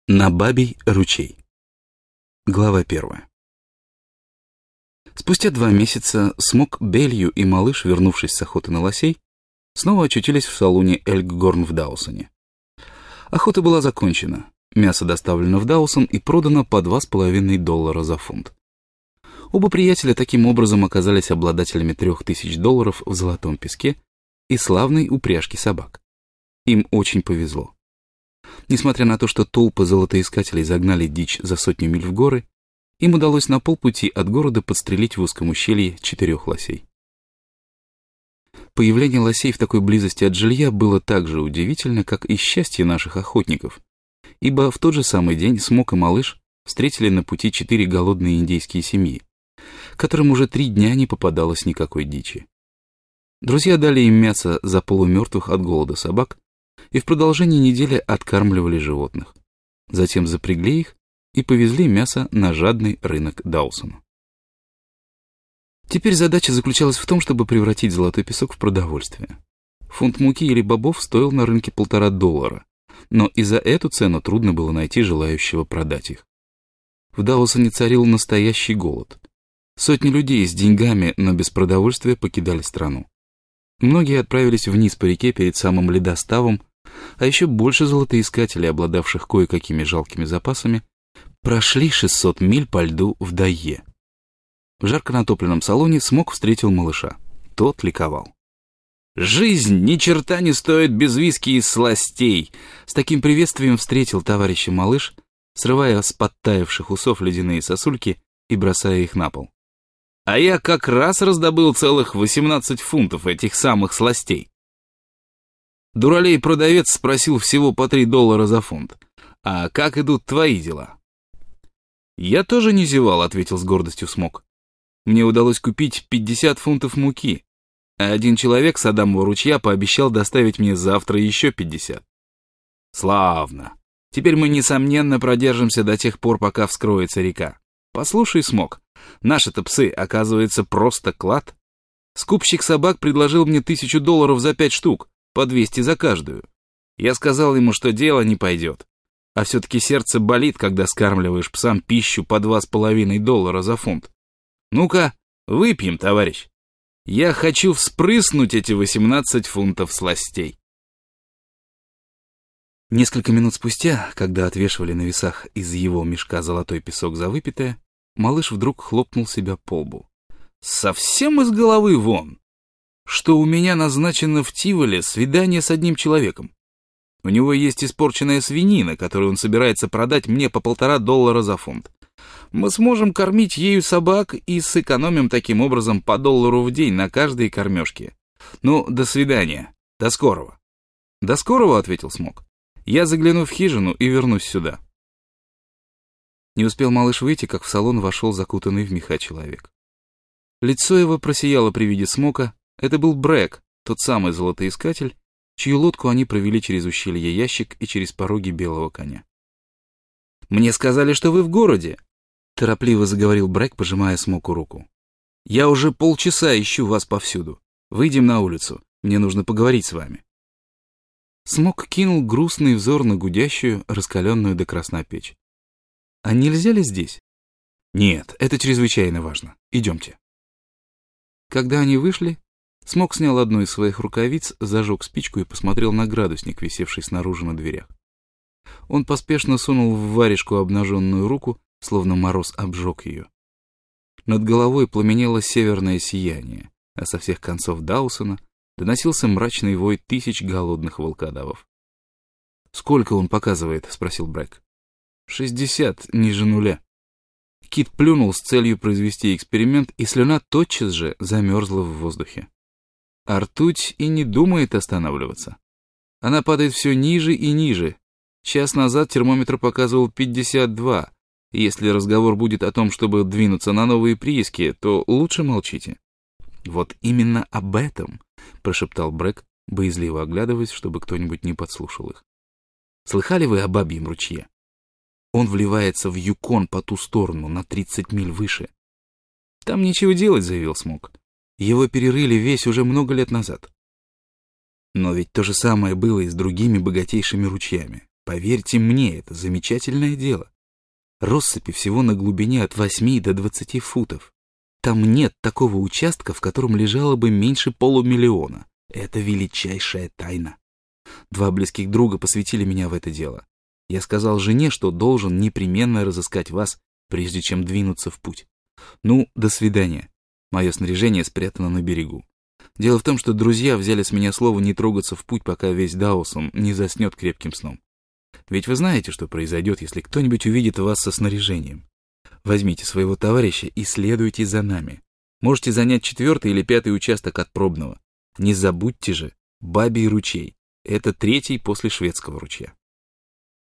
На бабий ручей. Глава 1. Спустя 2 месяца Смок, Белью и малыш, вернувшись с охоты на лосей, снова очутились в салуне Элькгорн в Даусоне. Охота была закончена, мясо доставлено в Даусон и продано по $2,5 за фунт. Оба приятеля таким образом оказались обладателями $3000 в золотом песке и славной упряжки собак. Им очень повезло. Несмотря на то, что толпы золотоискателей загнали дичь за 100 миль в горы, им удалось на полпути от города подстрелить в узком ущелье 4 лосей. Появление лосей в такой близости от жилья было так же удивительно, как и счастье наших охотников, ибо в тот же самый день Смок и малыш встретили на пути 4 голодные индейские семьи, которым уже 3 дня не попадалось никакой дичи. Друзья дали им мясо за полумертвых от голода собак и в продолжении недели откармливали животных. Затем запрягли их и повезли мясо на жадный рынок Даусона. Теперь задача заключалась в том, чтобы превратить золотой песок в продовольствие. Фунт муки или бобов стоил на рынке $1,5, но и за эту цену трудно было найти желающего продать их. В Даусоне царил настоящий голод. Сотни людей с деньгами, но без продовольствия покидали страну. Многие отправились вниз по реке перед самым ледоставом, а еще больше золотоискателей, обладавших кое-какими жалкими запасами, прошли 600 миль по льду в Дайе. В жарко натопленном салоне Смок встретил малыша. Тот ликовал. «Жизнь ни черта не стоит без виски и сластей!» С таким приветствием встретил товарища малыш, срывая с подтаявших усов ледяные сосульки и бросая их на пол. «А я как раз раздобыл целых 18 фунтов этих самых сластей». Дуралей-продавец спросил всего по $3 за фунт. «А как идут твои дела?» «Я тоже не зевал», — ответил с гордостью Смок. «Мне удалось купить 50 фунтов муки, а один человек с Адамова ручья пообещал доставить мне завтра еще 50. Славно. Теперь мы, несомненно, продержимся до тех пор, пока вскроется река. Послушай, Смок, наши-то псы, оказывается, просто клад. Скупщик собак предложил мне $1000 за 5 штук, по 200 за каждую. Я сказал ему, что дело не пойдет. А все-таки сердце болит, когда скармливаешь псам пищу по $2,5 за фунт. Ну-ка, выпьем, товарищ. Я хочу вспрыснуть эти 18 фунтов сластей». Несколько минут спустя, когда отвешивали на весах из его мешка золотой песок за выпитое, малыш вдруг хлопнул себя по лбу. «Совсем из головы вон, что у меня назначено в Тиволе свидание с одним человеком. У него есть испорченная свинина, которую он собирается продать мне по $1,5 за фунт. Мы сможем кормить ею собак и сэкономим таким образом по $1 в день на каждой кормежке. Ну, до свидания. До скорого». «До скорого», — ответил Смок. «Я загляну в хижину и вернусь сюда». Не успел малыш выйти, как в салон вошел закутанный в меха человек. Лицо его просияло при виде Смока. Это был Брэк, тот самый золотоискатель, чью лодку они провели через ущелье Ящик и через пороги Белого коня. «Мне сказали, что вы в городе», — торопливо заговорил Брэк, пожимая Смоку руку. «Я уже полчаса ищу вас повсюду. Выйдем на улицу, мне нужно поговорить с вами». Смок кинул грустный взор на гудящую, раскаленную до красна печь. «А нельзя ли здесь?» «Нет, это чрезвычайно важно. Идемте». Когда они вышли, Смок снял одну из своих рукавиц, зажег спичку и посмотрел на градусник, висевший снаружи на дверях. Он поспешно сунул в варежку обнаженную руку, словно мороз обжег ее. Над головой пламенело северное сияние, а со всех концов Даусона доносился мрачный вой 1000 голодных волкодавов. «Сколько он показывает?» — спросил Брэк. 60, ниже нуля». Кит плюнул с целью произвести эксперимент, и слюна тотчас же замерзла в воздухе. А ртуть и не думает останавливаться. Она падает все ниже и ниже. Час назад термометр показывал 52. Если разговор будет о том, чтобы двинуться на новые прииски, то лучше молчите. «Вот именно об этом», — прошептал Брэк, боязливо оглядываясь, чтобы кто-нибудь не подслушал их. «Слыхали вы о бабьем ручье? Он вливается в Юкон по ту сторону, на 30 миль выше». «Там нечего делать», — заявил Смок. «Его перерыли весь уже много лет назад». «Но ведь то же самое было и с другими богатейшими ручьями. Поверьте мне, это замечательное дело. Россыпи всего на глубине от 8 до 20 футов. Там нет такого участка, в котором лежало бы меньше полумиллиона. Это величайшая тайна. 2 близких друга посвятили меня в это дело. Я сказал жене, что должен непременно разыскать вас, прежде чем двинуться в путь. Ну, до свидания. Мое снаряжение спрятано на берегу. Дело в том, что друзья взяли с меня слово не трогаться в путь, пока весь Даосон не заснет крепким сном. Ведь вы знаете, что произойдет, если кто-нибудь увидит вас со снаряжением. Возьмите своего товарища и следуйте за нами. Можете занять 4-й или 5-й участок от пробного. Не забудьте же, Бабий ручей. Это 3-й после Шведского ручья.